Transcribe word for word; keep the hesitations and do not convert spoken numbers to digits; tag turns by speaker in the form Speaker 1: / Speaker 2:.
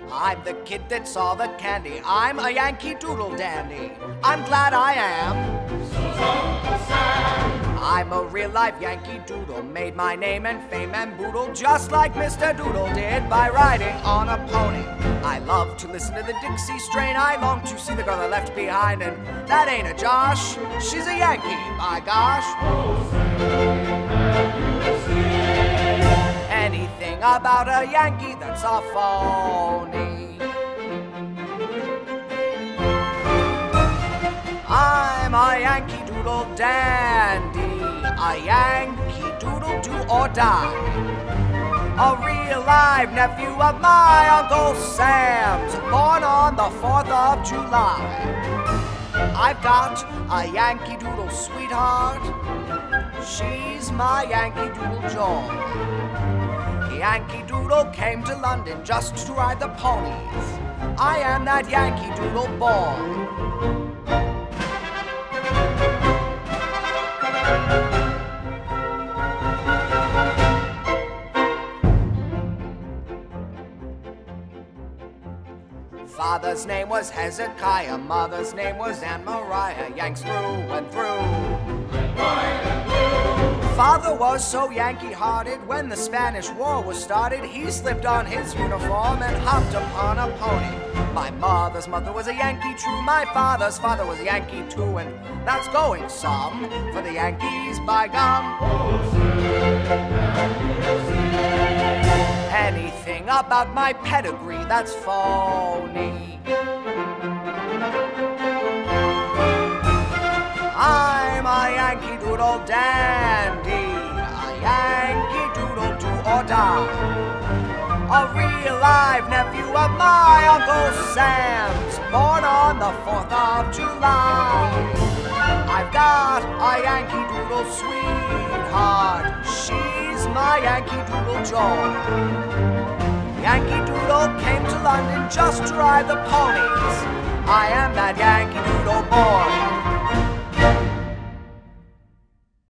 Speaker 1: I'm the kid that saw the candy. I'm a Yankee Doodle dandy. I'm glad I am. So's Uncle Sam. I'm a real-life Yankee Doodle. Made my name and fame and boodle just like Mister Doodle did by riding on a pony. I love to listen to the Dixie strain. I long to see the girl I left behind. And that ain't a Josh. She's a Yankee, by gosh. Anything about a Yankee that's a phony. I'm a Yankee Doodle dandy, a Yankee Doodle do or die, a real live nephew of my Uncle Sam's, born on the fourth of July. I've got a Yankee Doodle sweetheart, she's my Yankee Doodle joy. Yankee Doodle came to London just to ride the ponies. I am that Yankee Doodle boy. Father's name was Hezekiah, mother's name was Aunt Mariah, Yanks through and through. Red, white, and blue. Father was so Yankee-hearted, when the Spanish War was started, he slipped on his uniform and hopped upon a pony. My mother's mother was a Yankee true, my father's father was a Yankee too, and that's going some for the Yankees by gum. Anything about my pedigree that's phony. I'm a Yankee Doodle dandy, a Yankee Doodle do or die, a real live nephew of my Uncle Sam's, born on the fourth of July. I've got a Yankee Doodle sweetheart, she's my Yankee Doodle joy. Yankee Doodle came to London just to ride the ponies. I am that Yankee Doodle boy.